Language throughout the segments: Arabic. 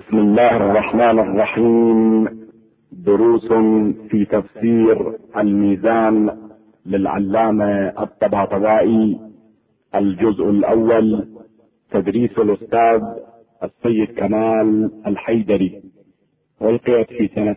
بسم الله الرحمن الرحيم. دروس في تفسير الميزان للعلامة الطباطبائي، الجزء الأول، تدريس الأستاذ السيد كمال الحيدري، ألقيت في سنة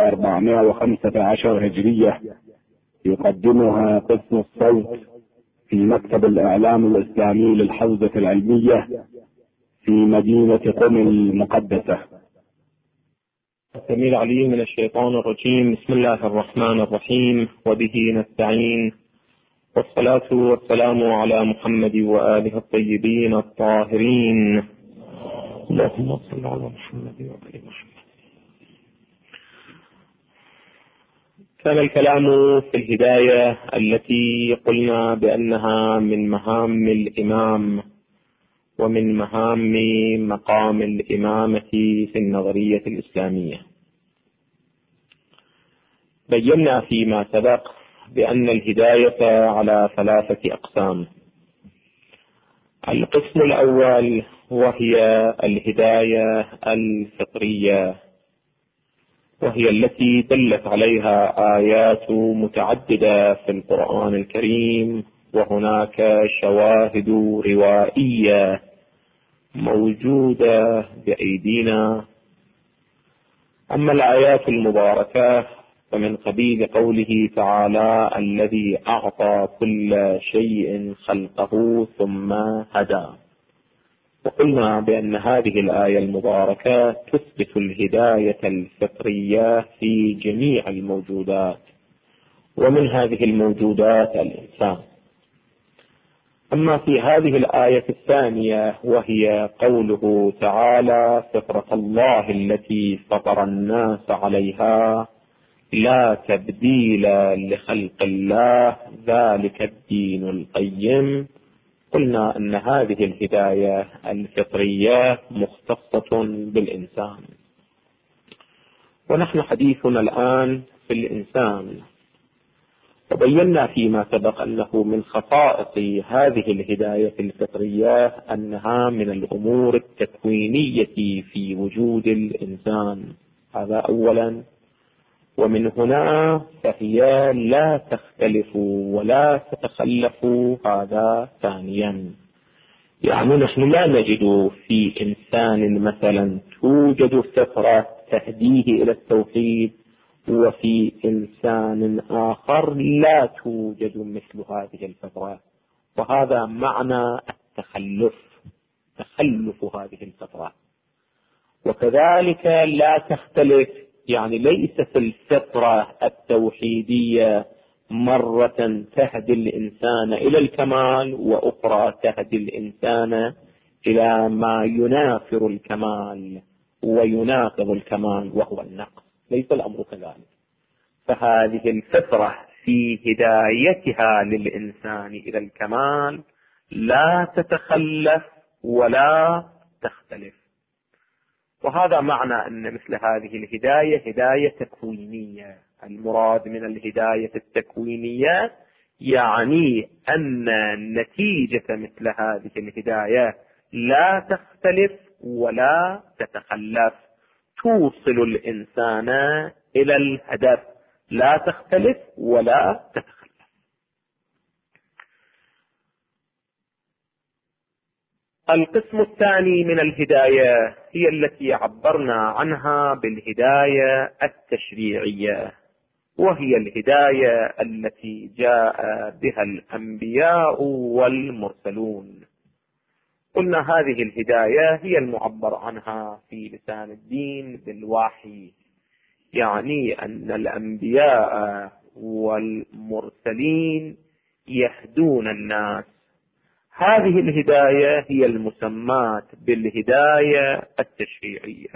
1415 هجرية. يقدمها قسم الصوت في مكتب الإعلام الإسلامي للحوزة العلمية في مدينة قم المقدسة. السميع العليم من الشيطان الرجيم. بسم الله الرحمن الرحيم، وبه نستعين، والصلاة والسلام على محمد وآله الطيبين الطاهرين. اللهم صل على محمد وآل محمد. كان الكلام في الهداية التي قلنا بأنها من مهام الإمام ومن مهام مقام الإمامة في النظرية الإسلامية. بينا فيما سبق بأن الهداية على 3 أقسام. القسم الأول وهي الهداية الفطرية، وهي التي دلت عليها آيات متعددة في القرآن الكريم، وهناك شواهد روائية موجودة بأيدينا. أما الآيات المباركة فمن قبيل قوله تعالى: الذي أعطى كل شيء خلقه ثم هدى. وقلنا بأن هذه الآية المباركة تثبت الهداية الفطرية في جميع الموجودات، ومن هذه الموجودات الإنسان. أما في هذه الآية الثانية وهي قوله تعالى: فطرة الله التي فطر الناس عليها لا تبديل لخلق الله ذلك الدين القيم، قلنا أن هذه الهداية الفطرية مختصة بالإنسان. ونحن حديثنا الآن في الإنسان، وبينا فيما سبق أنه من خصائص هذه الهداية الفطرية أنها من الأمور التكوينية في وجود الإنسان، هذا أولا. ومن هنا فهي لا تختلف ولا تتخلف، هذا ثانيا. يعني نحن لا نجد في إنسان مثلا توجد فطرة تهديه إلى التوحيد، وفي إنسان آخر لا توجد مثل هذه الفطرة، وهذا معنى تخلف هذه الفطرة. وكذلك لا تختلف، يعني ليست الفطرة التوحيدية مرة تهدي الإنسان إلى الكمال، وأخرى تهدي الإنسان إلى ما ينافر الكمال ويناقض الكمال وهو النقص. ليس الأمر كذلك. فهذه الفطرة في هدايتها للإنسان إلى الكمال لا تتخلف ولا تختلف. وهذا معنى أن مثل هذه الهداية هداية تكوينية. المراد من الهداية التكوينية يعني أن نتيجة مثل هذه الهداية لا تختلف ولا تتخلف، توصل الإنسان إلى الهدف، لا تختلف ولا تتخلف. القسم الثاني من الهداية هي التي عبرنا عنها بالهداية التشريعية، وهي الهداية التي جاء بها الأنبياء والمرسلون. قلنا هذه الهداية هي المعبر عنها في لسان الدين بالوحي، يعني أن الأنبياء والمرسلين يهدون الناس. هذه الهداية هي المسمات بالهداية التشريعية.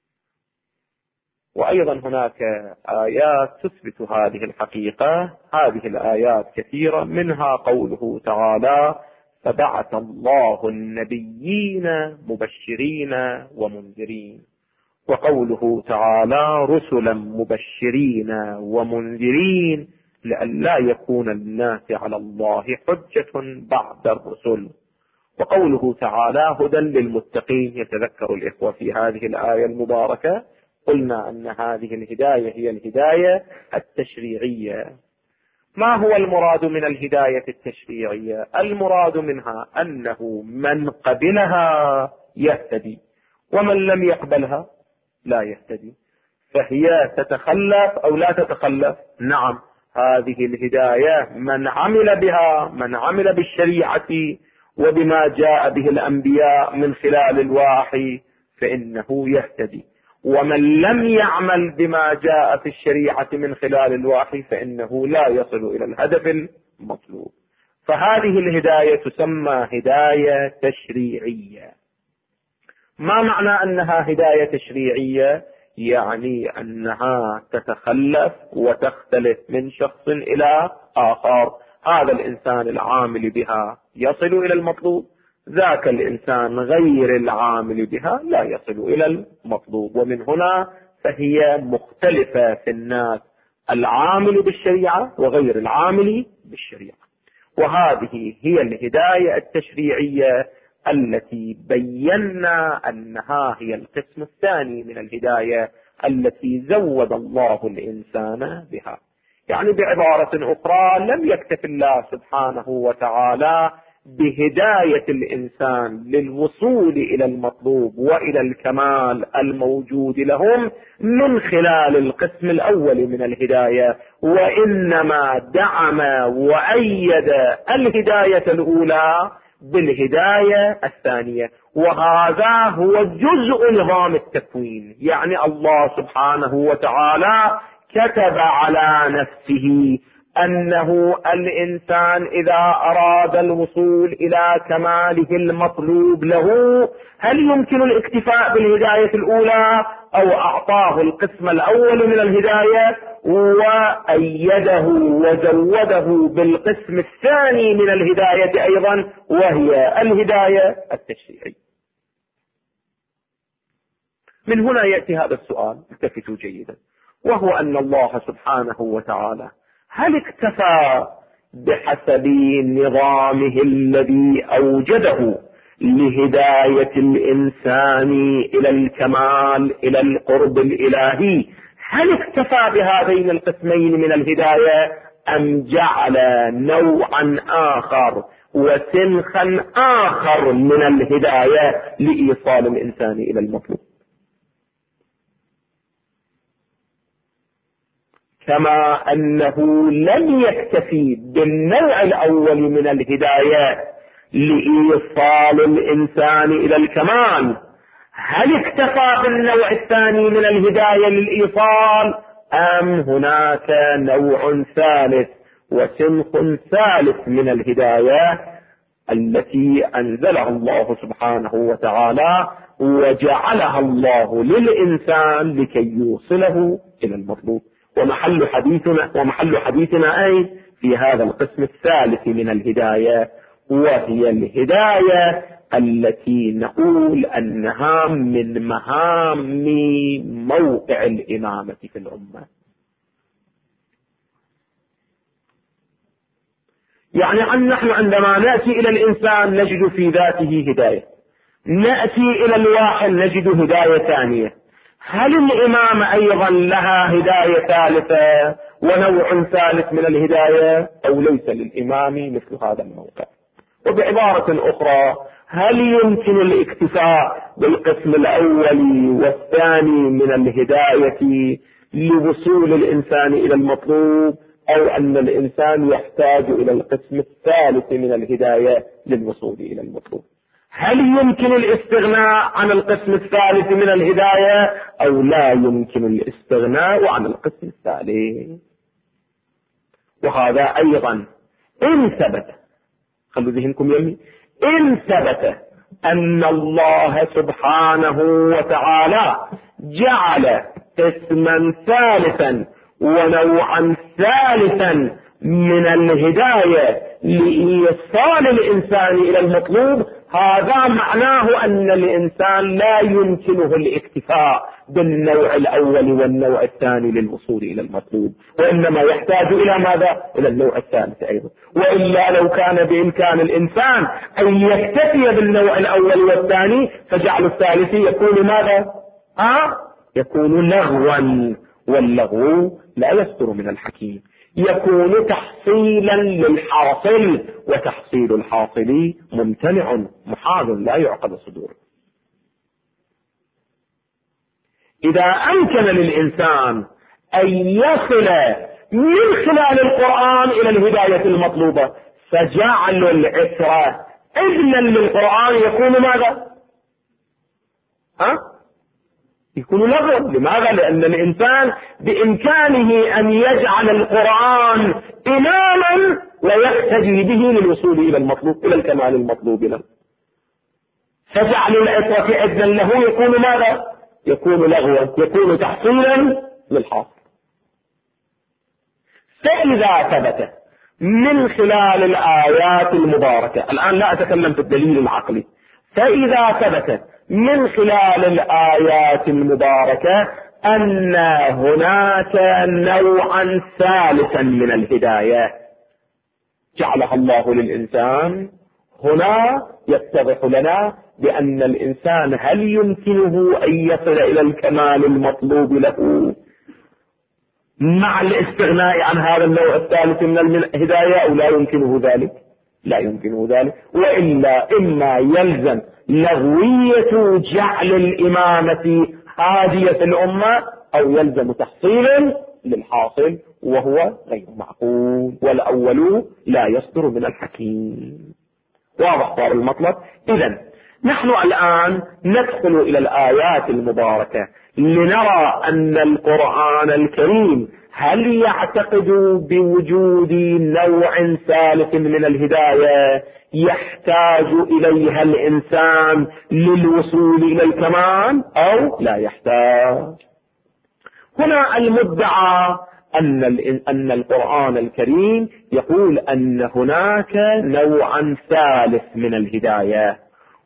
وأيضا هناك آيات تثبت هذه الحقيقة. هذه الآيات كثيرة، منها قوله تعالى: فبعث الله النبيين مبشرين ومنذرين، وقوله تعالى: رسلا مبشرين ومنذرين لئلا يكون للناس على الله حجة بعد الرسل، وقوله تعالى هدى للمتقين. يتذكر الإخوة في هذه الآية المباركة قلنا أن هذه الهداية هي الهداية التشريعية. ما هو المراد من الهداية التشريعية؟ المراد منها أنه من قبلها يهتدي، ومن لم يقبلها لا يهتدي. فهي تتخلف أو لا تتخلف؟ نعم، هذه الهداية من عمل بها، من عمل بالشريعة وبما جاء به الأنبياء من خلال الوحي فإنه يهتدي، ومن لم يعمل بما جاء في الشريعة من خلال الوحي فإنه لا يصل إلى الهدف المطلوب. فهذه الهداية تسمى هداية تشريعية. ما معنى أنها هداية تشريعية؟ يعني أنها تتخلف وتختلف من شخص إلى آخر. هذا الإنسان العامل بها يصل إلى المطلوب، ذاك الإنسان غير العامل بها لا يصل إلى المطلوب. ومن هنا فهي مختلفة في الناس، العامل بالشريعة وغير العامل بالشريعة. وهذه هي الهداية التشريعية التي بينا أنها هي القسم الثاني من الهداية التي زود الله الإنسان بها. يعني بعبارة أخرى، لم يكتف الله سبحانه وتعالى بهداية الإنسان للوصول إلى المطلوب وإلى الكمال الموجود لهم من خلال القسم الأول من الهداية، وإنما دعم وأيد الهداية الأولى بالهداية الثانية. وهذا هو جزء نظام التكوين. يعني الله سبحانه وتعالى كتب على نفسه أنه الإنسان إذا أراد الوصول إلى كماله المطلوب له هل يمكن الاكتفاء بالهداية الأولى أو أعطاه القسم الأول من الهداية وأيده وزوده بالقسم الثاني من الهداية أيضا، وهي الهداية التشريعية. من هنا يأتي هذا السؤال، التفتوا جيدا، وهو أن الله سبحانه وتعالى هل اكتفى بحسب نظامه الذي أوجده لهداية الإنسان إلى الكمال إلى القرب الإلهي، هل اكتفى بهذين القسمين من الهداية أم جعل نوعا آخر وسنخا آخر من الهداية لإيصال الإنسان إلى المطلوب؟ كما أنه لم يكتفي بالنوع الأول من الهداية لإيصال الإنسان إلى الكمال، هل اكتفى بالنوع الثاني من الهداية للإيصال أم هناك نوع ثالث وسنخ ثالث من الهداية التي أنزلها الله سبحانه وتعالى وجعلها الله للإنسان لكي يوصله إلى المطلوب؟ ومحل حديثنا أي في هذا القسم الثالث من الهداية، وهي الهداية التي نقول أنها من مهام موقع الإمامة في الأمة. يعني أن نحن عندما نأتي إلى الإنسان نجد في ذاته هداية، نأتي إلى الواحد نجد هداية ثانية. هل الإمامة أيضا لها هداية ثالثة ونوع ثالث من الهداية أو ليس للإمام مثل هذا الموقع؟ وبعبارة أخرى، هل يمكن الاكتفاء بالقسم الأول والثاني من الهداية لوصول الإنسان إلى المطلوب، أو أن الإنسان يحتاج إلى القسم الثالث من الهداية للوصول إلى المطلوب؟ هل يمكن الاستغناء عن القسم الثالث من الهداية أو لا يمكن الاستغناء عن القسم الثالث؟ وهذا أيضا إن ثبت، خلوا ذهنكم يمي، إن ثبت أن الله سبحانه وتعالى جعل قسما ثالثا ونوعا ثالثا من الهداية لإيصال الإنسان إلى المطلوب، هذا معناه أن الإنسان لا يمكنه الاكتفاء بالنوع الأول والنوع الثاني للوصول إلى المطلوب، وإنما يحتاج إلى ماذا؟ إلى النوع الثالث أيضا. وإلا لو كان بإمكان الإنسان أن يكتفي بالنوع الأول والثاني فجعل الثالث يكون ماذا؟ يكون لغوا، واللغو لا يصدر من الحكيم، يكون تحصيلا للحاصل، وتحصيل الحاصل ممتنع محال لا يعقد صدوره. إذا أمكن للإنسان أن يصل من خلال القرآن إلى الهداية المطلوبة فجعل العسرة ابنا للقرآن يكون ماذا؟ يكون لغو. لماذا؟ لأن الإنسان بإمكانه أن يجعل القرآن إماما ويقتدي به للوصول إلى المطلوب، إلى الكمال المطلوب له. فجعل العسرة ابنا له يكون ماذا؟ يكون لغوا، يكون تحصيلا للحاصل. فإذا ثبت من خلال الآيات المباركة، الآن لا أتكلم في الدليل العقلي، فإذا ثبت من خلال الآيات المباركة أن هناك نوعا ثالثا من الهداية جعلها الله للإنسان، هنا يتضح لنا بأن الإنسان هل يمكنه أن يصل إلى الكمال المطلوب له مع الاستغناء عن هذا النوع الثالث من الهداية أو لا يمكنه ذلك؟ لا يمكنه ذلك، وإلا إما يلزم لغوية جعل الإمامة هادية الأمة أو يلزم تحصيل للحاصل وهو غير معقول، والأول لا يصدر من الحكيم. واضح صار المطلب؟ إذن نحن الآن ندخل إلى الآيات المباركة لنرى أن القرآن الكريم هل يعتقد بوجود نوع ثالث من الهداية يحتاج إليها الإنسان للوصول إلى الكمال أو لا يحتاج. هنا المدعى أن القرآن الكريم يقول أن هناك نوعا ثالث من الهداية،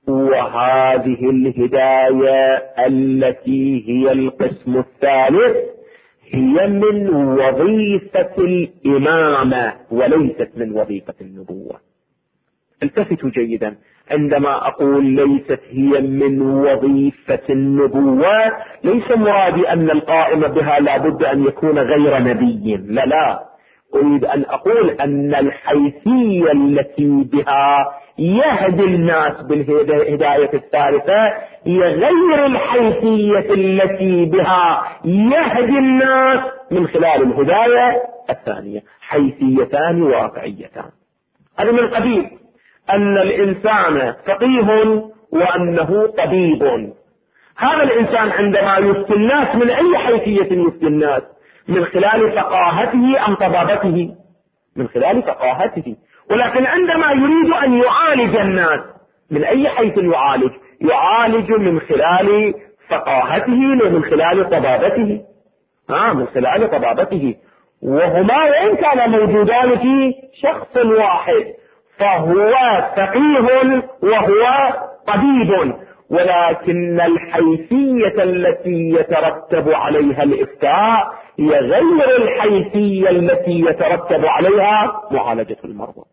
وهذه الهداية التي هي القسم الثالث هي من وظيفة الإمامة وليست من وظيفة النبوة. التفتوا جيدا، عندما أقول ليست هي من وظيفة النبوة ليس مرادي أن القائم بها لابد أن يكون غير نبي، لا، أريد أن أقول أن الحيثية التي بها يهدي الناس بالهداية الثالثة هي غير الحيثية التي بها يهدي الناس من خلال الهداية الثانية، حيثيتان واقعيتان. هذا من قبيل أن الإنسان فقيه وأنه طبيب. هذا الإنسان عندما يفتي الناس من أي حيثية يفتي الناس؟ من خلال فقاهته أم طبابته؟ من خلال فقاهته. ولكن عندما يريد أن يعالج الناس من أي حيث يعالج من خلال فقاهته ومن خلال طبابته. من خلال طبابته، وهما وإن كان موجودان في شخص واحد، فهو فقيه وهو طبيب، ولكن الحيثية التي يترتب عليها الإفتاء هي غير الحيثية التي يترتب عليها معالجة المرضى.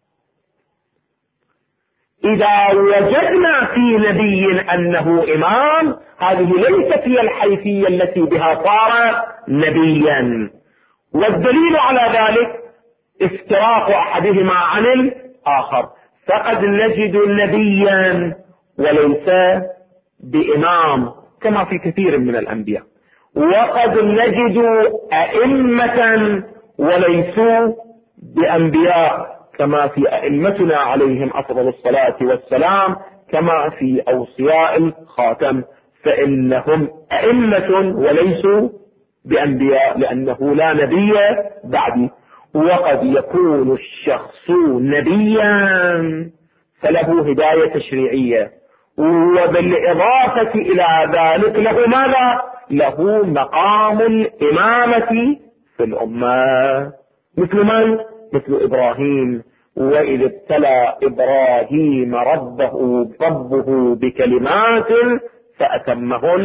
إذا وجدنا في نبي أنه إمام، هذه ليست هي الحيثية التي بها صار نبيا، والدليل على ذلك افتراق أحدهما عن الآخر، فقد نجد نبيا وليس بإمام كما في كثير من الأنبياء، وقد نجد أئمة وليسوا بأنبياء كما في أئمتنا عليهم أفضل الصلاة والسلام، كما في أوصياء الخاتم، فإنهم أئمة وليسوا بأنبياء لأنه لا نبي بعد. وقد يكون الشخص نبيا فله هداية تشريعية، وبالإضافة إلى ذلك له ماذا؟ له مقام الإمامة في الأمة، مثل من؟ مثل إبراهيم، وإذ ابتلى إبراهيم ربه بكلمات فأتمهن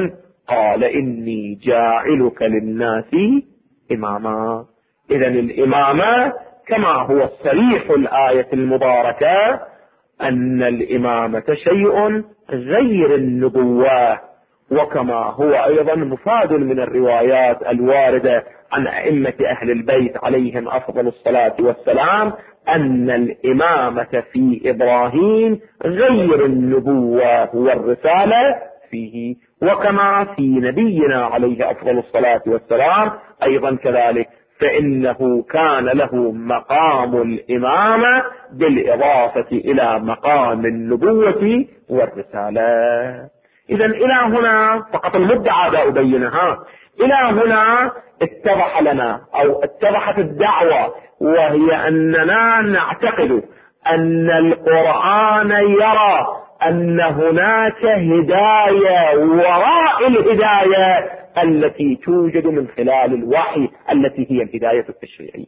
قال إني جاعلك للناس إماما. إذن الإمامة كما هو صريح الآية المباركة أن الإمامة شيء غير النبوة، وكما هو أيضا مفاد من الروايات الواردة عن أئمة أهل البيت عليهم أفضل الصلاة والسلام أن الإمامة في إبراهيم غير النبوة والرسالة فيه، وكما في نبينا عليه أفضل الصلاة والسلام أيضا كذلك، فإنه كان له مقام الإمامة بالإضافة إلى مقام النبوة والرسالة. إذن إلى هنا فقط المدعى لا أبينها، إلى هنا اتضح لنا أو اتضحت الدعوة، وهي أننا نعتقد أن القرآن يرى أن هناك هداية وراء الهداية التي توجد من خلال الوحي التي هي الهداية التشريعية.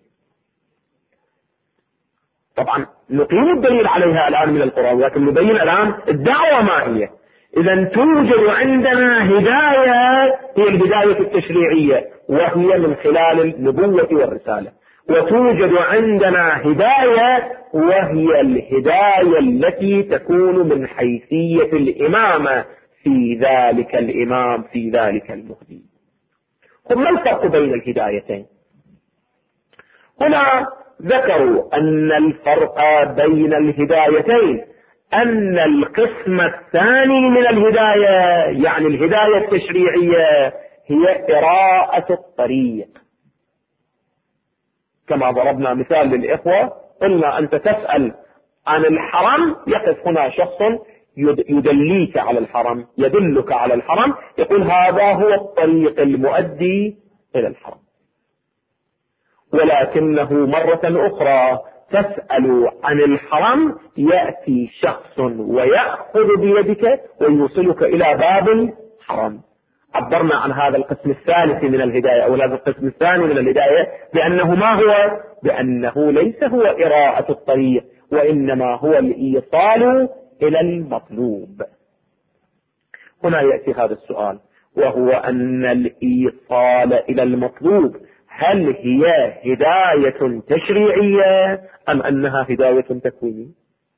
طبعا نقيم الدليل عليها الآن من القرآن، لكن نبين الآن الدعوة ما هي. إذا توجد عندنا هداية هي الهداية التشريعية وهي من خلال النبوة والرسالة، وتوجد عندنا هداية وهي الهداية التي تكون من حيثية الإمامة في ذلك الإمام في ذلك المهدي. ما الفرق بين الهدايتين؟ هنا ذكروا أن الفرق بين الهدايتين أن القسم الثاني من الهداية يعني الهداية التشريعية هي إراءة الطريق. كما ضربنا مثال للإخوة، قلنا أنت تسأل عن الحرم، يقف هنا شخص يدليك على الحرم، يدلك على الحرم، يقول هذا هو الطريق المؤدي إلى الحرم. ولكنه مرة أخرى تسأل عن الحرم، يأتي شخص ويأخذ بيدك ويوصلك إلى باب الحرم. عبرنا عن هذا القسم الثالث من الهداية أو هذا القسم الثاني من الهداية بأنه ما هو؟ بأنه ليس هو إراءة الطريق، وإنما هو الإيصال إلى المطلوب. هنا يأتي هذا السؤال، وهو أن الإيصال إلى المطلوب هل هي هداية تشريعية أم أنها هداية تكوينية؟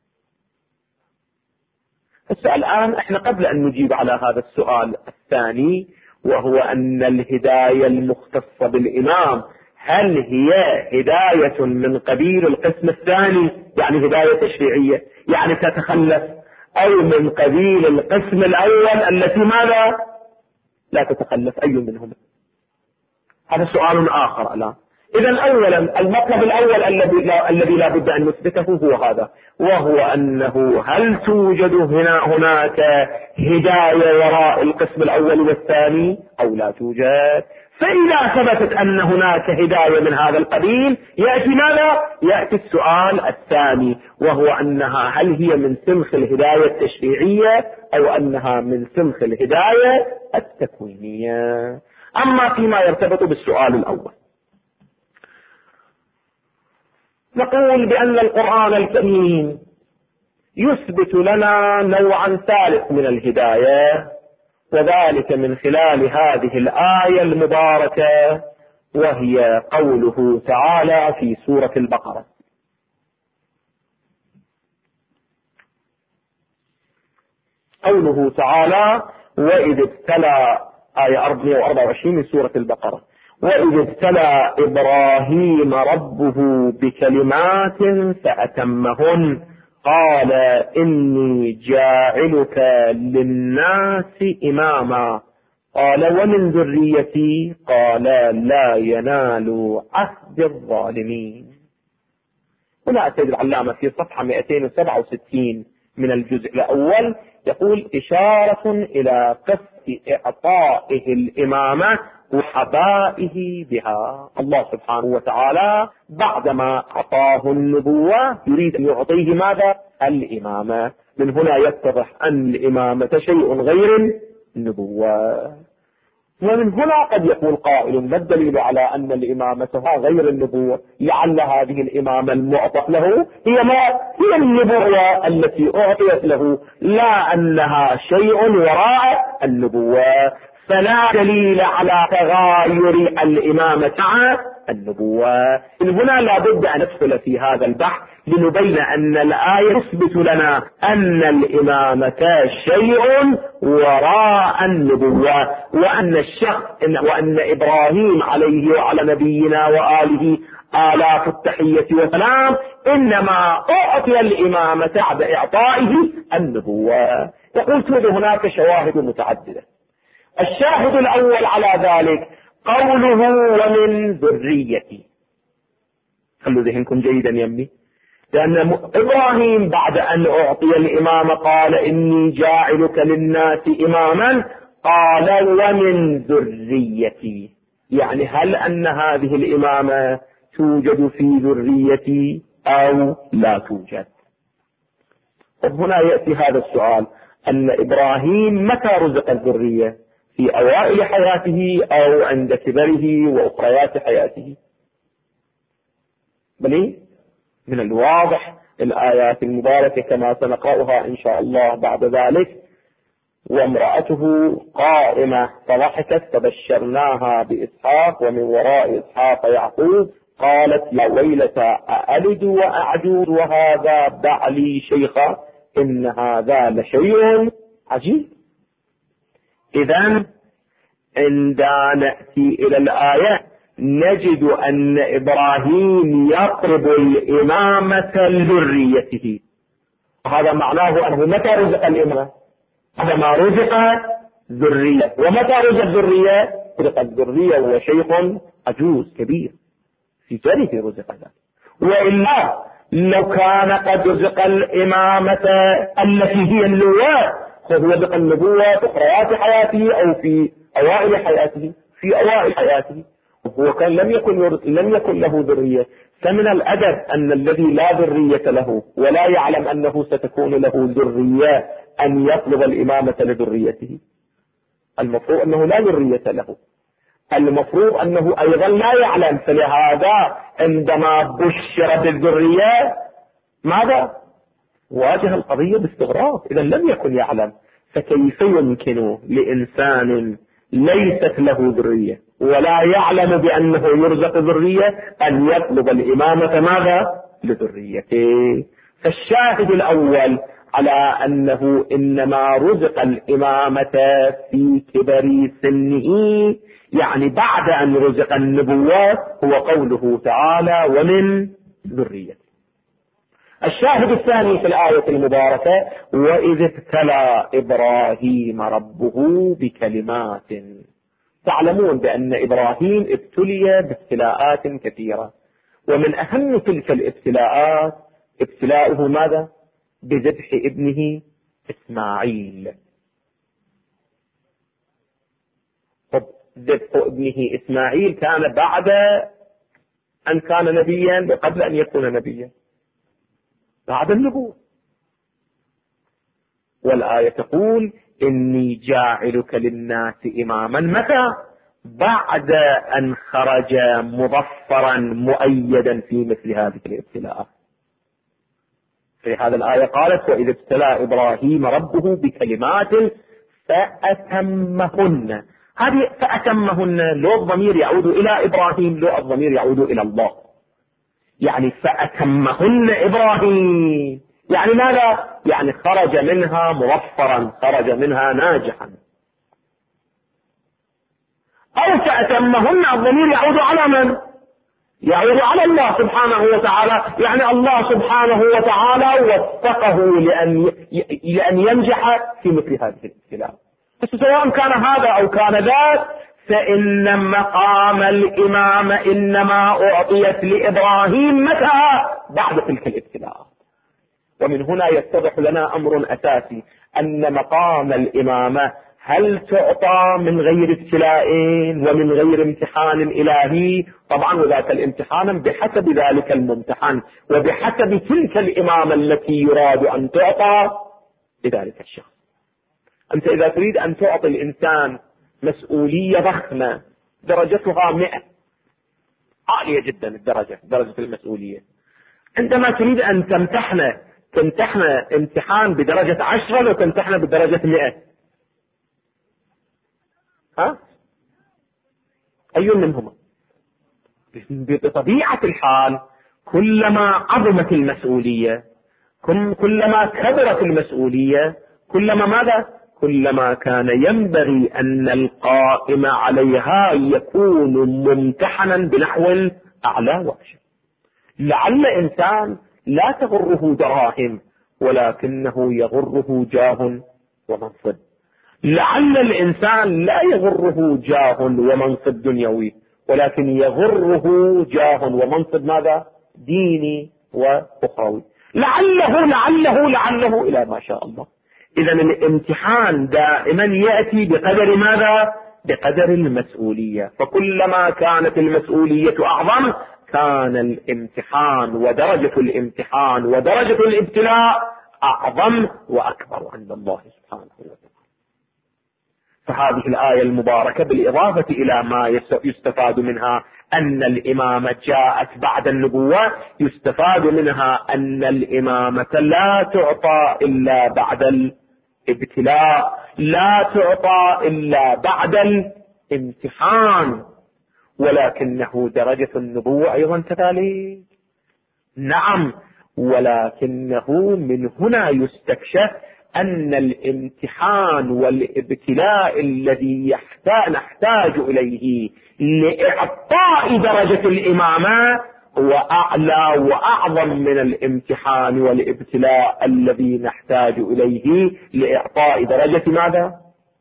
الآن احنا قبل أن نجيب على هذا السؤال الثاني، وهو أن الهداية المختصة بالإمام هل هي هداية من قبيل القسم الثاني يعني هداية تشريعية يعني تتخلف، أو من قبيل القسم الأول التي ماذا لا تتخلف؟ أي منهم؟ هذا سؤال آخر الآن. إذا أولا المطلب الأول الذي لا بد أن نثبته هو هذا، وهو أنه هل توجد هناك هداية وراء القسم الأول والثاني أو لا توجد؟ فإذا ثبتت أن هناك هداية من هذا القبيل يأتي ماذا؟ يأتي السؤال الثاني، وهو أنها هل هي من سمخ الهداية التشريعية أو أنها من سمخ الهداية التكوينية. أما فيما يرتبط بالسؤال الأول، نقول بأن القرآن الكريم يثبت لنا نوعا ثالث من الهداية، وذلك من خلال هذه الآية المباركة، وهي قوله تعالى في سورة البقرة: قوله تعالى وإذ ابتلى، آية 424 من سورة البقرة: وإذ ابتلى إبراهيم ربه بكلمات فأتمهن قال إني جاعلك للناس إماما قال ومن ذريتي قال لا ينال عهد الظالمين. هنا السيد العلامة في صفحة 267 من الجزء الأول يقول إشارة إلى قصد إعطائه الإمامة وحبائه بها. الله سبحانه وتعالى بعدما أعطاه النبوة يريد أن يعطيه ماذا؟ الإمامة. من هنا يتضح أن الإمامة شيء غير النبوة. ومن هنا قد يقول قائل: ما الدليل على أن الإمامة غير النبوة؟ لعل هذه الإمامة المعطى له هي النبوة التي أعطيت له، لا أنها شيء وراء النبوة. فلا دليل على تغاير الإمامة مع النبوة. من هنا لا بد أن ندخل في هذا البحث لنبين أن الآية تثبت لنا أن الإمامة شيء وراء النبوة، وأن إبراهيم عليه وعلى نبينا وآله آلاف التحية والسلام إنما أعطي الإمامة بعد إعطائه النبوة. يقول هناك شواهد متعددة. الشاهد الأول على ذلك قوله: ومن ذريتي. خلوا ذهنكم جيدا يمي، لأن إبراهيم بعد أن أعطي الإمامة قال: إني جاعلك للناس إماما، قال: ومن ذريتي. يعني هل أن هذه الإمامة توجد في ذريتي أو لا توجد؟ هنا يأتي هذا السؤال: أن إبراهيم متى رزق الذرية؟ في أوائل حياته أو عند كبره وأخريات حياته؟ بل من الواضح الآيات المباركة كما سنقرأها إن شاء الله بعد ذلك: وامرأته قائمة فضحكت فبشرناها بإسحاق ومن وراء إسحاق يعقوب قالت يا ويلتى أألد وأعجوز وهذا بعلي شيخا إن هذا لشيء عجيب. إذن عندما نأتي إلى الآية نجد أن إبراهيم يطلب الإمامة لذريته. هذا معناه أنه متى رزق الإمامة؟ هذا ما رزق ذرية. ومتى رزق الذرية؟ رزق الذرية وهو شيخ عجوز كبير في جره رزق ذلك. وإلا لو كان قد رزق الإمامة التي هي النبوة، فهو رزق النبوة في أخريات حياته أو في أوائل حياته. في أوائل حياته هو كان لم يكن له ذرية. فمن الأدب أن الذي لا ذرية له ولا يعلم أنه ستكون له ذرية أن يطلب الإمامة لذريته. المفروض أنه لا ذرية له، المفروض أنه أيضا لا يعلم. فلهذا عندما بشر بالذرية ماذا؟ واجه القضية باستغراب. إذا لم يكن يعلم، فكيف يمكن لإنسان ليست له ذرية ولا يعلم بأنه يرزق ذرية أن يطلب الإمامة ماذا؟ لذريته. فالشاهد الأول على أنه إنما رزق الإمامة في كبر سنه، يعني بعد أن رزق النبوة، هو قوله تعالى ومن ذريته. الشاهد الثاني في الآية المباركة: وإذ ابتلى إبراهيم ربه بكلمات. تعلمون بأن إبراهيم ابتلي بابتلاءات كثيرة، ومن أهم تلك الابتلاءات ابتلاؤه ماذا؟ بذبح ابنه إسماعيل. ذبح ابنه إسماعيل كان بعد أن كان نبيا وقبل أن يكون نبيا، بعد النبوة. والآية تقول إني جاعلك للناس إماما. متى؟ بعد أن خرج مظفرا مؤيدا في مثل هذه الابتلاءات. في هذا الآية قالت وإذ ابتلى إبراهيم ربه بكلمات فأتمهن. هذه فأتمهن لو الضمير يعود إلى إبراهيم، لو الضمير يعود إلى الله. يعني فأتمهن إبراهيم، يعني ماذا؟ يعني خرج منها موفرا، خرج منها ناجحا. أو فأتمهن الضمير يعود على من؟ يعود على الله سبحانه وتعالى. يعني الله سبحانه وتعالى وفقه لأن ينجح في مثل هذه الابتلاء. سواء كان هذا أو كان ذاك، فإن مقام الإمامة إنما أعطيت لإبراهيم متى؟ بعد تلك الابتلاء. ومن هنا يتضح لنا أمر أساسي، أن مقام الإمامة هل تعطى من غير ابتلاء ومن غير امتحان إلهي؟ طبعا وذاك الامتحان بحسب ذلك الممتحن وبحسب تلك الإمامة التي يراد أن تعطى لذلك الشخص. أنت إذا تريد أن تعطي الإنسان مسؤولية ضخمة درجتها 100، عالية جدا درجة المسؤولية. عندما تريد أن تمتحن امتحان بدرجة 10 لو تمتحن بدرجة 100، أي منهما؟ بطبيعة الحال كلما عظمت المسؤولية، كلما كبرت المسؤولية، كلما ماذا؟ كلما كان ينبغي أن القائم عليها يكون ممتحنا بنحو أعلى وأشد. لعل إنسان لا تغره دراهم ولكنه يغره جاه ومنصب، لعل الإنسان لا يغره جاه ومنصب دنيوي ولكن يغره جاه ومنصب ماذا؟ ديني وأخروي، لعله إلى ما شاء الله. إذا الامتحان دائما يأتي بقدر ماذا؟ بقدر المسؤولية، فكلما كانت المسؤولية أعظم كان الامتحان ودرجة الامتحان ودرجة الابتلاء أعظم وأكبر عند الله سبحانه وتعالى. فهذه الآية المباركة بالإضافة إلى ما يستفاد منها أن الإمامة جاءت بعد النبوة، يستفاد منها أن الإمامة لا تعطى إلا بعد الابتلاء، لا تعطى إلا بعد الامتحان، ولكنه درجة النبوة أيضا كذلك. نعم، ولكنه من هنا يستكشف أن الامتحان والابتلاء الذي نحتاج إليه لإعطاء درجة الإمامة هو أعلى وأعظم من الامتحان والابتلاء الذي نحتاج إليه لإعطاء درجة ماذا؟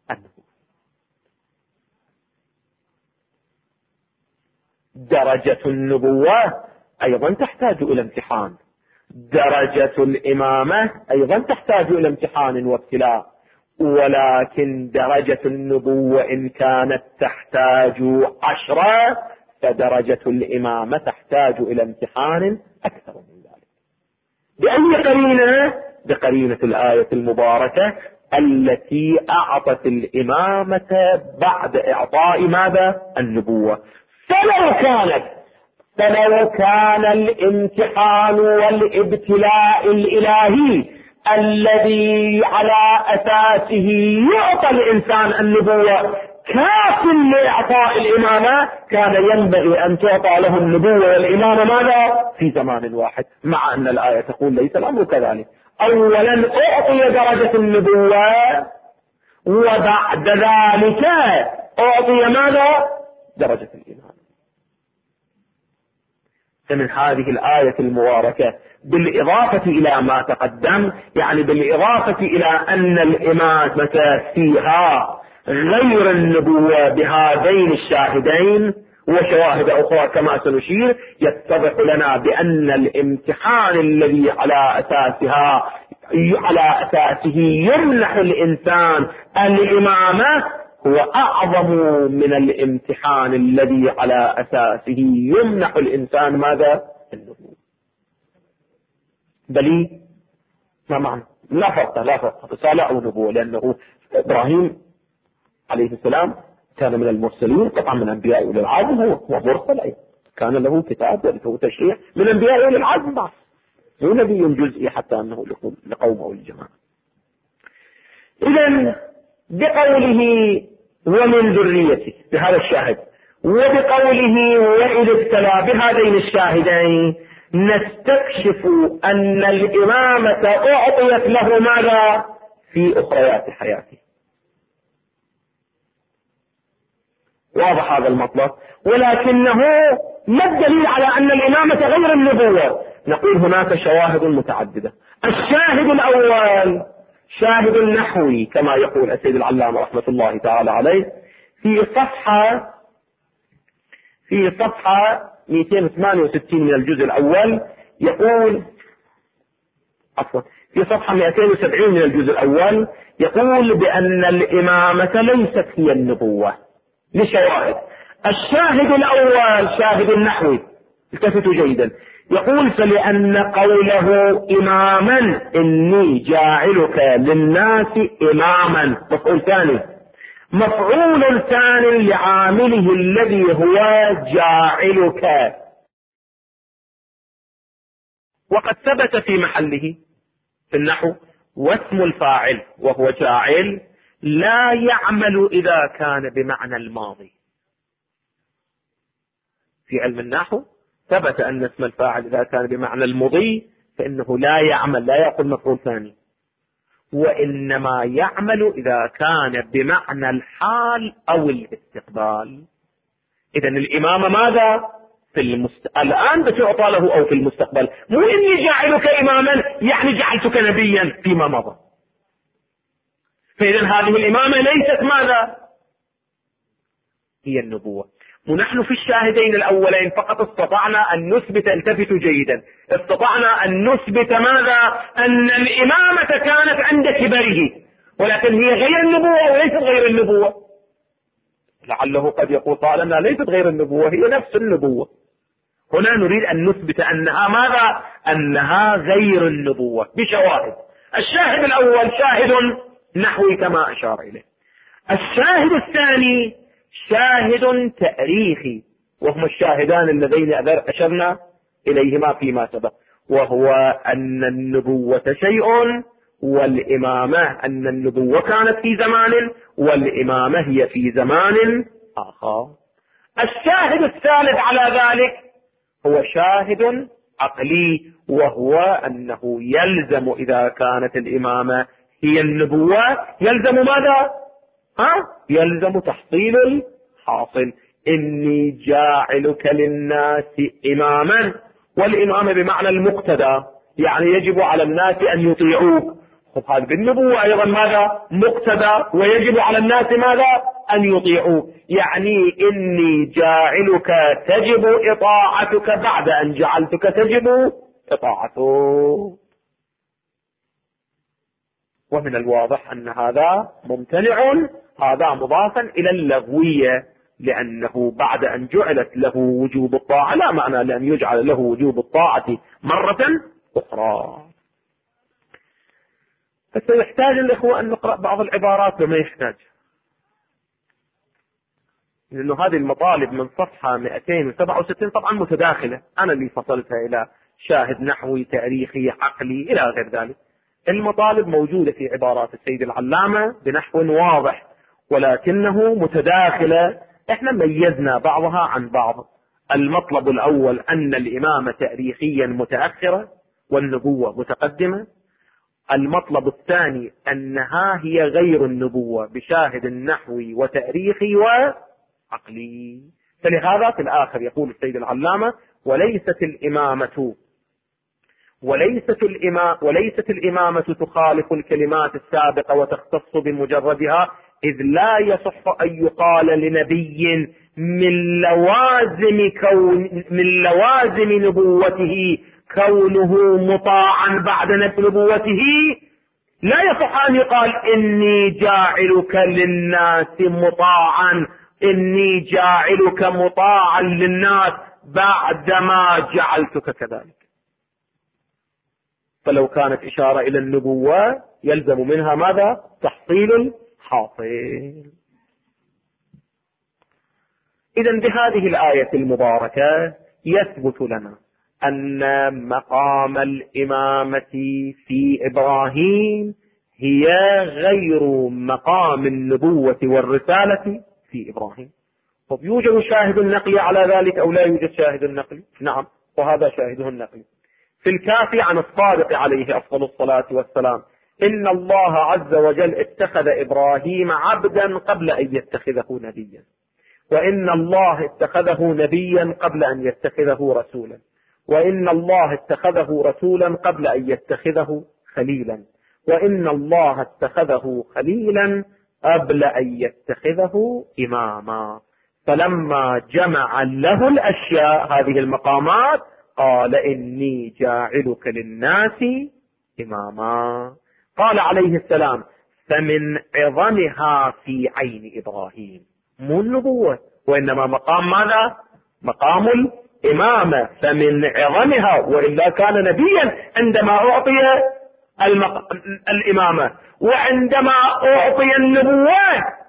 درجة النبوة أيضا تحتاج إلى امتحان، درجة الإمامة أيضا تحتاج إلى امتحان وابتلاء، ولكن درجة النبوة إن كانت تحتاج 10 فدرجة الإمامة تحتاج إلى امتحان أكثر من ذلك. بأي قرينة؟ بقرينة الآية المباركة التي أعطت الإمامة بعد إعطاء ماذا؟ النبوة. فلو كان الامتحان والابتلاء الإلهي الذي على أساسه يعطى الإنسان النبوة كاف لإعطاء الإمامة، كان ينبغي أن تعطى له النبوة والإمامة ماذا؟ في زمان واحد، مع أن الآية تقول ليس الأمر كذلك. أولا أعطي درجة النبوة وبعد ذلك أعطي ماذا؟ درجة الإمامة. فمن هذه الآية المباركة بالإضافة إلى ما تقدم، يعني بالإضافة إلى أن الإمامة فيها غير النبوة بهذين الشاهدين وشواهد أخرى كما سنشير، يتضح لنا بأن الامتحان الذي على أساسه يمنح الإنسان الإمامة هو أعظم من الامتحان الذي على أساسه يمنح الإنسان ماذا؟ النبوة. بل ما معنى؟ لا فرق رسالة أو نبوة، لأنه إبراهيم عليه السلام كان من المرسلين طبعا من أنبياء أولي العزم، هو مرسل أيضا، كان له كتاب وله تشريع من أنبياء أولي العزم، بعض مو نبي جزئي حتى أنه لقوم أو الجماعة. إذن بقوله ومن ذريته بهذا الشاهد، وبقوله وإذ ابتلى بهذين الشاهدين، نستكشف أن الإمامة أعطيت له ماذا؟ في أخريات حياته. واضح هذا المطلب، ولكنه ما الدليل على أن الإمامة غير النبوة؟ نقول هناك شواهد متعددة. الشاهد الأول شاهد نحوي كما يقول السيد العلامة رحمة الله تعالى عليه في صفحة 268 من الجزء الأول، يقول في صفحة 270 من الجزء الأول يقول بأن الإمامة ليست هي النبوة لشواهد. الشاهد الأول شاهد النحوي، التفتوا جيدا، يقول فلأن قوله إماما إني جاعلك للناس إماما، مفعول ثاني، مفعول ثان لعامله الذي هو جاعلك. وقد ثبت في محله في النحو واسم الفاعل وهو جاعل لا يعمل إذا كان بمعنى الماضي. في علم النحو ثبت أن اسم الفاعل إذا كان بمعنى المضي فإنه لا يعمل، لا يأخذ مفعول ثاني، وإنما يعمل إذا كان بمعنى الحال أو الاستقبال. إذن الإمامة ماذا؟ الآن بتعطى له أو في المستقبل. مو إني جعلك إماما يعني جعلتك نبيا فيما مضى. فإذن هذه الإمامة ليست ماذا؟ هي النبوة. ونحن في الشاهدين الأولين فقط استطعنا أن نثبت، التفتوا جيدا، استطعنا أن نثبت ماذا؟ أن الإمامة كانت عند كبره، ولكن هي غير النبوة وليست غير النبوة. لعله قد يقول قال أنها ليست غير النبوة، هي نفس النبوة. هنا نريد أن نثبت أنها ماذا؟ أنها غير النبوة بشواهد. الشاهد الأول شاهد نحوي كما أشار إليه. الشاهد الثاني شاهد تاريخي، وهما الشاهدان اللذين أشرنا إليهما فيما سبق، وهو أن النبوة شيء والإمامة، أن النبوة كانت في زمان والإمامة هي في زمان آخر. الشاهد الثالث على ذلك هو شاهد عقلي، وهو أنه يلزم إذا كانت الإمامة هي النبوة يلزم ماذا؟ يلزم تحصيل الحاصل. إني جاعلك للناس إماما، والإمامة بمعنى المقتدى، يعني يجب على الناس أن يطيعوك. هذا بالنبوة أيضا ماذا؟ مقتدى، ويجب على الناس ماذا؟ أن يطيعوك. يعني إني جاعلك تجب إطاعتك بعد أن جعلتك تجب إطاعته. ومن الواضح أن هذا ممتنع، هذا مضافا إلى اللغوية، لأنه بعد أن جعلت له وجوب الطاعة لا معنى لأن يجعل له وجوب الطاعة مرة أخرى. فسيحتاج الإخوة أن نقرأ بعض العبارات لما يحتاج، لأنه هذه المطالب من صفحة 267 طبعا متداخلة، أنا اللي فصلتها إلى شاهد نحوي تاريخي عقلي إلى غير ذلك. المطالب موجودة في عبارات السيد العلامة بنحو واضح، ولكنه متداخلة، احنا ميزنا بعضها عن بعض. المطلب الأول أن الإمامة تاريخيا متأخرة والنبوة متقدمة. المطلب الثاني أنها هي غير النبوة بشاهد نحوي وتاريخي وعقلي. فلهذا في الآخر يقول السيد العلامة وليست الإمامة تخالف الكلمات السابقة وتختص بمجردها، إذ لا يصح أن يقال لنبي من لوازم نبوته كونه مطاعا بعد نبوته، لا يصح أن يقال إني جاعلك للناس مطاعا، إني جاعلك مطاعا للناس بعدما جعلتك كذلك. فلو كانت إشارة إلى النبوة يلزم منها ماذا؟ تحصيل الحاصل. إذن بهذه الآية المباركة يثبت لنا أن مقام الإمامة في إبراهيم هي غير مقام النبوة والرسالة في إبراهيم. طب يوجد شاهد نقلي على ذلك أو لا يوجد شاهد نقلي؟ نعم، وهذا شاهده النقلي في الكافي عن الصادق عليه أفضل الصلاة والسلام: إن الله عز وجل اتخذ إبراهيم عبدا قبل أن يتخذه نبيا، وإن الله اتخذه نبيا قبل أن يتخذه رسولا، وإن الله اتخذه رسولا قبل أن يتخذه خليلا، وإن الله اتخذه خليلا قبل أن يتخذه إماما. فلما جمع له الأشياء هذه المقامات قال إني جاعلك للناس إماما. قال عليه السلام: فمن عظمها في عين إبراهيم، مو النبوة وإنما مقام ماذا؟ مقام الإمامة. فمن عظمها، وإلا كان نبيا عندما أعطي الإمامة، وعندما أعطي النبوة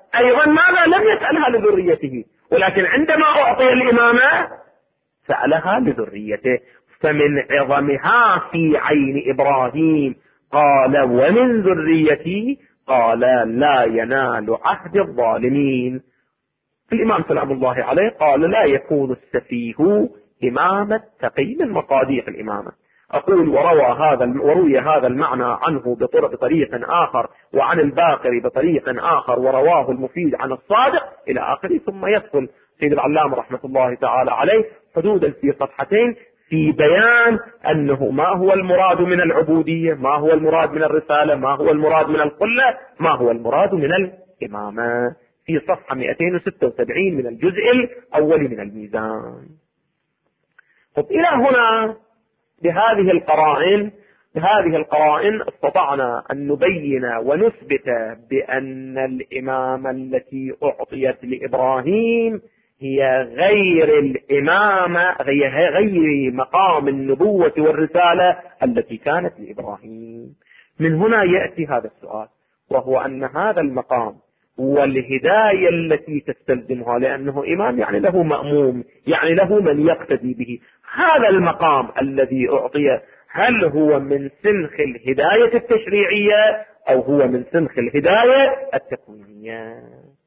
أيضا ماذا؟ لم يسألها لذريته، ولكن عندما أعطي الإمامة سألها لذريته. فمن عظمها في عين إبراهيم قال ومن ذريتي، قال لا ينال عهد الظالمين. الإمام سلام الله عليه قال لا يكون السفيه إمام التقي من مصاديق الإمامة. أقول وروي هذا المعنى عنه بطريق آخر، وعن الباقر بطريق آخر، ورواه المفيد عن الصادق إلى آخره. ثم يدخل سيد العلامة رحمة الله تعالى عليه حدودا في صفحتين في بيان أنه ما هو المراد من العبودية، ما هو المراد من الرسالة، ما هو المراد من القلة، ما هو المراد من الإمامة، في صفحة 276 من الجزء الأول من الميزان. إلى هنا بهذه القرائن استطعنا أن نبين ونثبت بأن الإمامة التي أعطيت لإبراهيم هي غير الإمامة، غير مقام النبوة والرسالة التي كانت لإبراهيم. من هنا يأتي هذا السؤال، وهو أن هذا المقام والهداية التي تستلزمها، لأنه إمام يعني له مأموم، يعني له من يقتدي به، هذا المقام الذي أعطي هل هو من سنخ الهداية التشريعية أو هو من سنخ الهداية التكوينية؟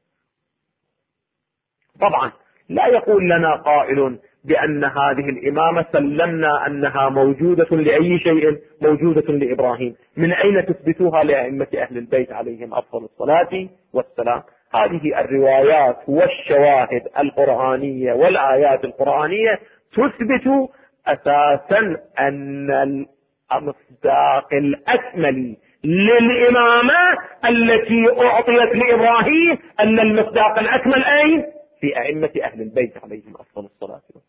طبعا لا يقول لنا قائل بأن هذه الإمامة سلمنا أنها موجودة لأي شيء، موجودة لإبراهيم. من أين تثبتوها لأئمة أهل البيت عليهم أفضل الصلاة والسلام؟ هذه الروايات والشواهد القرآنية والآيات القرآنية تثبت أساسا أن المصداق الأكمل للإمامة التي أعطيت لإبراهيم، أن المصداق الأكمل أين؟ في أئمة أهل البيت عليهم أفضل الصلاة والسلام.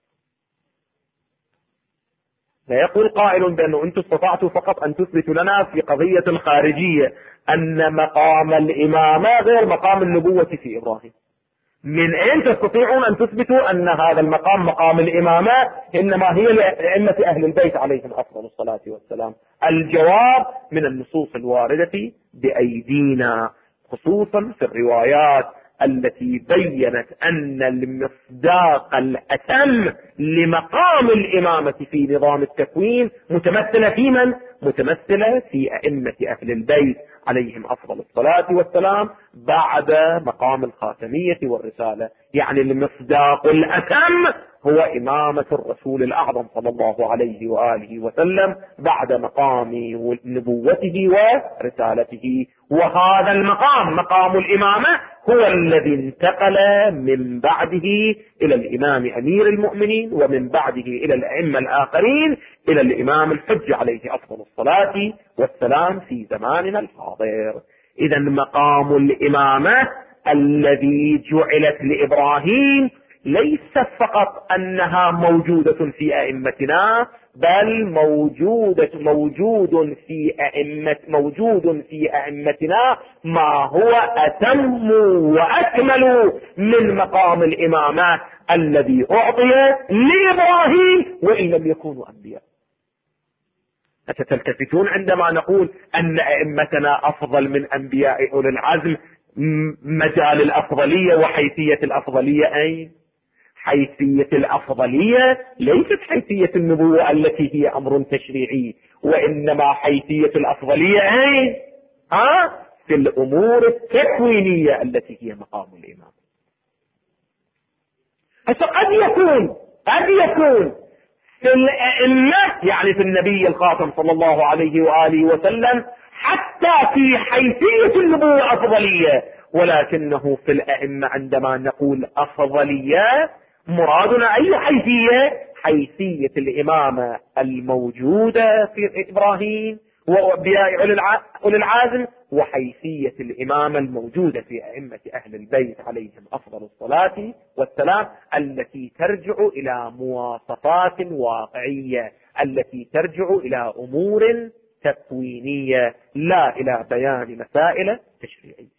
لا يقول قائل بأنه أنتم استطعتوا فقط أن تثبتوا لنا في قضية خارجية أن مقام الإمامة غير مقام النبوة في إبراهيم. من أين تستطيعون أن تثبتوا أن هذا المقام مقام الإمامة إنما هي لأئمة أهل البيت عليهم أفضل الصلاة والسلام؟ الجواب من النصوص الواردة بأيدينا، خصوصا في الروايات التي بيّنت أن المصداق الأتم لمقام الإمامة في نظام التكوين متمثلة في من؟ متمثلة في أئمة أهل البيت عليهم أفضل الصلاة والسلام بعد مقام الخاتمية والرسالة. يعني المصداق الأتم هو إمامة الرسول الأعظم صلى الله عليه وآله وسلم بعد مقام نبوته ورسالته. وهذا المقام، مقام الإمامة، هو الذي انتقل من بعده إلى الإمام أمير المؤمنين، ومن بعده إلى الأئمة الآخرين، إلى الإمام الحجة عليه أفضل الصلاة والسلام في زماننا الحاضر. إذا مقام الإمامة الذي جعلت لإبراهيم ليس فقط أنها موجودة في أئمتنا، بل موجود في أئمتنا ما هو أتم وأكمل من مقام الإمامة الذي أعطي لإبراهيم وإن لم يكونوا أنبياء. أتلتفتون عندما نقول أن أئمتنا أفضل من أنبياء أولي العزم؟ مجال الأفضلية وحيثية الأفضلية أين؟ حيثية الأفضلية ليست حيثية النبوة التي هي أمر تشريعي، وإنما حيثية الأفضلية أين؟ في الأمور التكوينية التي هي مقام الإمام. قد يكون في الأئمة، يعني في النبي الخاتم صلى الله عليه وآله وسلم، حتى في حيثية النبوة أفضلية، ولكنه في الأئمة عندما نقول أفضلية مرادنا أي حيثية؟ حيثية الإمامة الموجودة في إبراهيم وأنبياء أولي العزم، وحيثية الإمامة الموجودة في أئمة أهل البيت عليهم أفضل الصلاة والسلام، التي ترجع إلى مواصفات واقعية، التي ترجع إلى أمور تكوينية، لا إلى بيان مسائل تشريعية.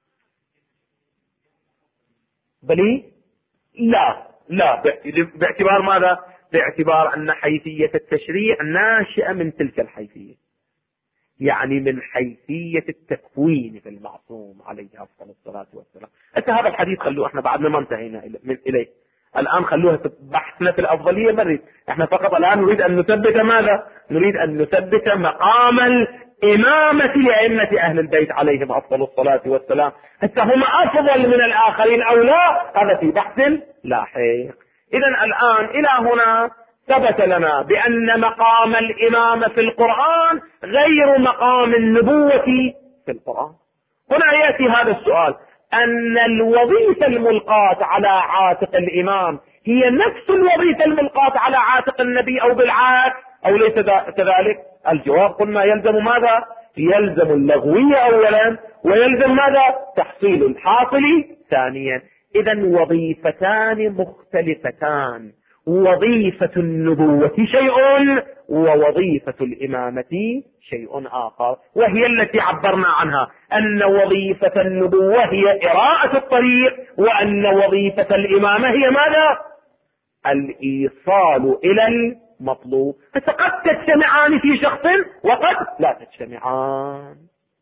بل لا باعتبار ماذا؟ باعتبار أن حيثية التشريع ناشئة من تلك الحيثية. يعني من حيثية التكوين في المعصوم عليه أفضل الصلاة والسلام. هذا الحديث خلوه، احنا بعدنا ما انتهينا إليه الآن، خلوها بحثنا في الأفضلية مريض. احنا فقط الآن نريد أن نثبت ماذا؟ نريد أن نثبت مقام الإمامة لأئمة أهل البيت عليهم أفضل الصلاة والسلام. حتى هم أفضل من الآخرين أو لا، هذا في بحث لاحق. إذن الآن إلى هنا ثبت لنا بأن مقام الإمامة في القرآن غير مقام النبوة في القرآن. هنا يأتي هذا السؤال، أن الوظيفة الملقاة على عاتق الإمام هي نفس الوظيفة الملقاة على عاتق النبي أو بالعكس أو ليس كذلك؟ الجواب قلنا يلزم ماذا؟ يلزم اللغوية أولا، ويلزم ماذا؟ تحصيل الحاصل ثانيا. إذن وظيفتان مختلفتان، وظيفة النبوة شيء ووظيفة الإمامة شيء آخر، وهي التي عبرنا عنها، أن وظيفة النبوة هي إراءة الطريق، وأن وظيفة الإمامة هي ماذا؟ الإيصال إلى المطلوب. فقد تجتمعان في شخص وقد لا تجتمعان.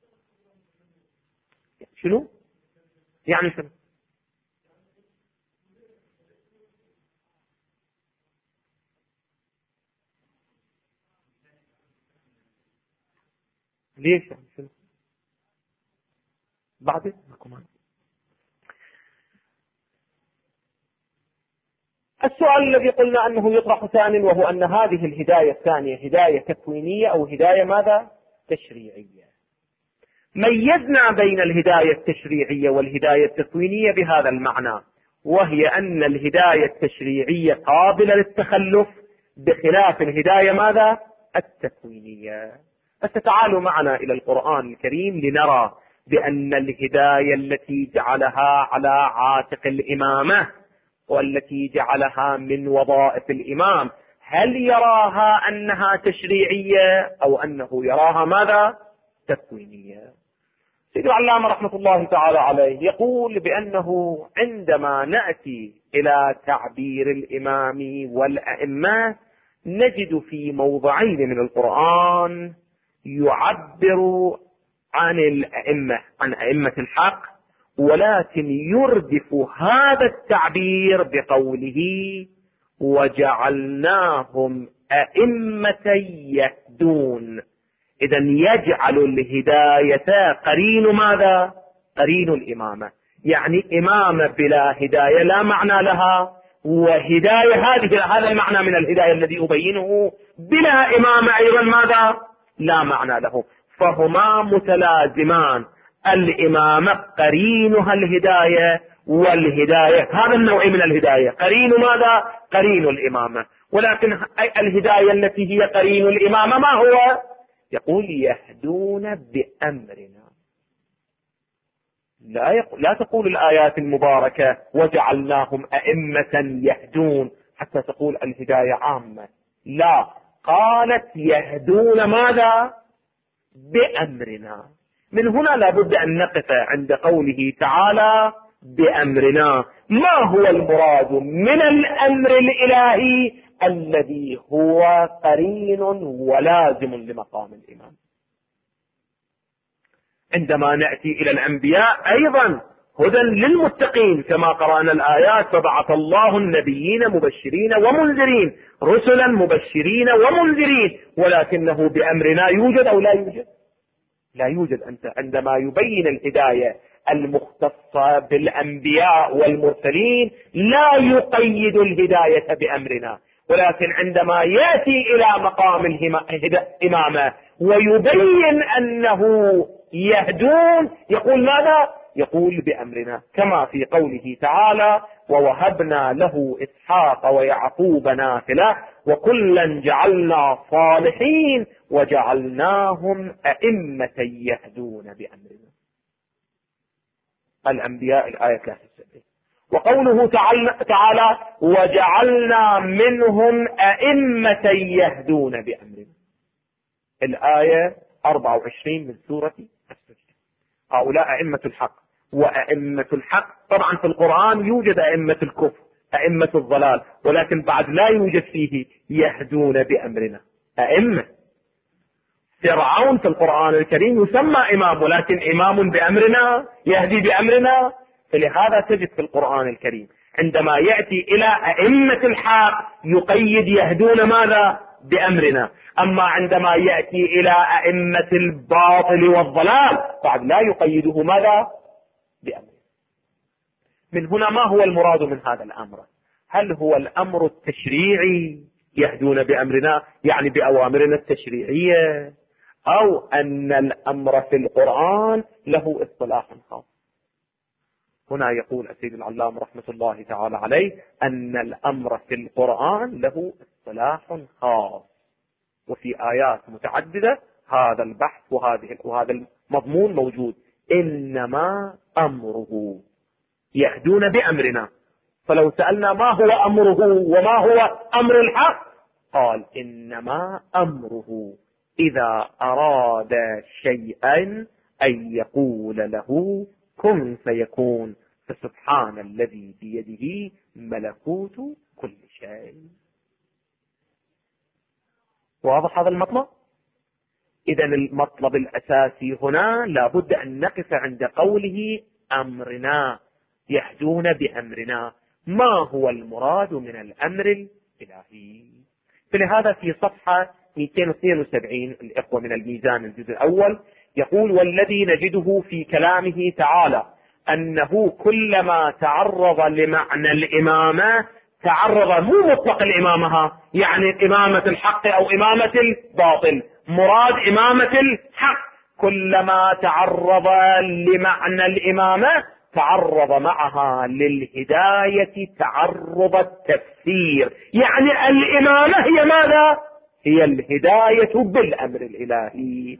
شنو؟ يعني شنو؟ ليش؟ شنو؟ بعد السؤال الذي قلنا أنه يطرح ثانيا، وهو أن هذه الهداية الثانية هداية تكوينية أو هداية ماذا؟ تشريعية. ميزنا بين الهداية التشريعية والهداية التكوينية بهذا المعنى، وهي أن الهداية التشريعية قابلة للتخلف بخلاف الهداية ماذا؟ التكوينية. فتعالوا معنا إلى القرآن الكريم لنرى بأن الهداية التي جعلها على عاتق الإمامة والتي جعلها من وظائف الإمام، هل يراها أنها تشريعية أو أنه يراها ماذا؟ تكوينية. سيد العلامة رحمة الله تعالى عليه يقول بأنه عندما نأتي إلى تعبير الإمام والأئمة نجد في موضعين من القرآن يعبر عن الأئمة، عن أئمة الحق، ولكن يردف هذا التعبير بقوله وجعلناهم أئمة يهدون. إذن يجعل الهداية قرين ماذا؟ قرين الإمامة. يعني إمامة بلا هداية لا معنى لها، وهداية هذا المعنى من الهداية الذي أبينه بلا إمامة أيضا ماذا؟ لا معنى له. فهما متلازمان، الإمامة قرينها الهداية، والهداية هذا النوع من الهداية قرين ماذا؟ قرين الإمامة. ولكن الهداية التي هي قرين الإمامة ما هو؟ يقول يهدون بأمرنا. لا تقول الآيات المباركة وجعلناهم أئمة يهدون حتى تقول الهداية عامة، لا، قالت يهدون ماذا؟ بأمرنا. من هنا لابد أن نقف عند قوله تعالى بأمرنا. ما هو المراد من الأمر الإلهي الذي هو قرين ولازم لمقام الإمام؟ عندما نأتي إلى الأنبياء أيضا هدى للمتقين كما قرأنا الآيات، فبعث الله النبيين مبشرين ومنذرين، رسلا مبشرين ومنذرين، ولكنه بأمرنا يوجد أو لا يوجد؟ لا يوجد. أنت عندما يبين الهداية المختصة بالأنبياء والمرسلين لا يقيد الهداية بأمرنا، ولكن عندما يأتي إلى مقام الإمامة ويبين أنه يهدون يقول ماذا؟ يقول بأمرنا، كما في قوله تعالى ووهبنا له إسحاق ويعقوب نافلة وكلا جعلنا صالحين وجعلناهم أئمة يهدون بأمرنا. الأنبياء الآية 73. وقوله تعالى وجعلنا منهم أئمة يهدون بأمرنا، الآية 24 من سورة السجدة. هؤلاء أئمة الحق، وأئمة الحق طبعا في القرآن يوجد أئمة الكفر، أئمة الضلال، ولكن بعد لا يوجد فيه يهدون بأمرنا أئمة. فرعون في القرآن الكريم يسمى إمام، ولكن إمام بأمرنا يهدي بأمرنا. فلهذا تجد في القرآن الكريم عندما يأتي إلى أئمة الحق يقيد يهدون ماذا؟ بأمرنا. أما عندما يأتي إلى أئمة الباطل والضلال بعد لا يقيده ماذا؟ بأمرنا. من هنا ما هو المراد من هذا الأمر؟ هل هو الأمر التشريعي يهدون بأمرنا يعني بأوامرنا التشريعية، أو أن الأمر في القرآن له اصطلاح خاص؟ هنا يقول السيد العلام رحمة الله تعالى عليه أن الأمر في القرآن له اصطلاح خاص، وفي آيات متعددة هذا البحث وهذا المضمون موجود. إنما أمره يهدون بأمرنا. فلو سألنا ما هو أمره وما هو أمر الحق، قال إنما أمره إذا أراد شيئا أن يقول له كن فيكون، فسبحان الذي بيده ملكوت كل شيء. واضح هذا المطلب؟ إذا المطلب الأساسي هنا لابد أن نقف عند قوله أمرنا يهدون بأمرنا. ما هو المراد من الأمر الإلهي؟ فلهذا في صفحة 272 الإخوة من الميزان الجزء الأول يقول: والذي نجده في كلامه تعالى أنه كلما تعرض لمعنى الإمامة تعرض مو مطلق الإمامة يعني إمامة الحق أو إمامة الباطل، مراد إمامة الحق، كلما تعرض لمعنى الإمامة تعرض معها للهداية تعرض التفسير. يعني الإمامة هي ماذا؟ هي الهداية بالأمر الإلهي.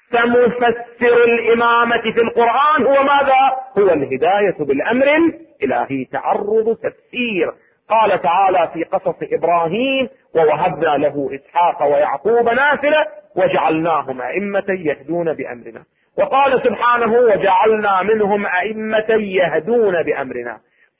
فمفسر الإمامة في القرآن هو ماذا؟ هو الهداية بالأمر الإلهي تعرض تفسير. قال تعالى في قصص إبراهيم: ووهبنا له إسحاق ويعقوب نافلة وجعلناهم أئمة يهدون بأمرنا. وقال سبحانه: وجعلنا منهم أئمة يهدون بأمرنا.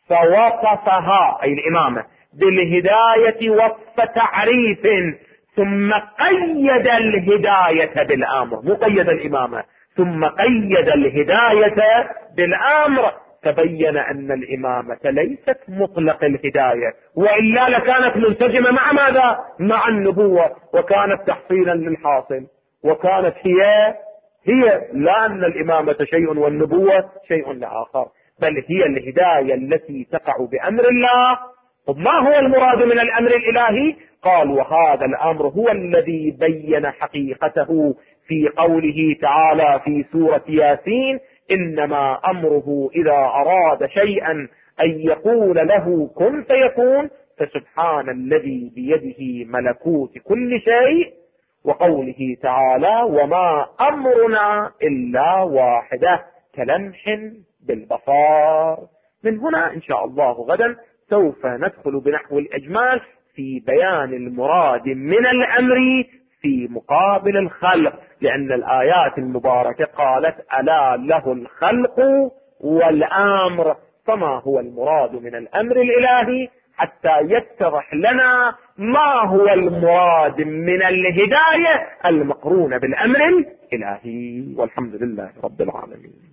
فوصفها أي الإمامة بالهداية وصف تعريف، ثم قيد الهداية بالأمر، مو قيد الإمامة، ثم قيد الهداية بالأمر. تبين أن الإمامة ليست مطلق الهداية، وإلا لكانت منسجمة مع ماذا؟ مع النبوة، وكانت تحصيلا للحاصل، وكانت هي لا أن الإمامة شيء والنبوة شيء آخر، بل هي الهداية التي تقع بأمر الله. ما هو المراد من الأمر الإلهي؟ قال: وهذا الأمر هو الذي بين حقيقته في قوله تعالى في سورة ياسين: إنما أمره إذا أراد شيئا أن يقول له كن فيكون، فسبحان الذي بيده ملكوت كل شيء. وقوله تعالى: وما أمرنا إلا واحدة كلمح بالبصر. من هنا إن شاء الله غدا سوف ندخل بنحو الإجمال في بيان المراد من الأمر في مقابل الخلق، لأن الآيات المباركة قالت: ألا له الخلق والأمر. فما هو المراد من الأمر الإلهي حتى يتضح لنا ما هو المراد من الهداية المقرونة بالأمر الإلهي. والحمد لله رب العالمين.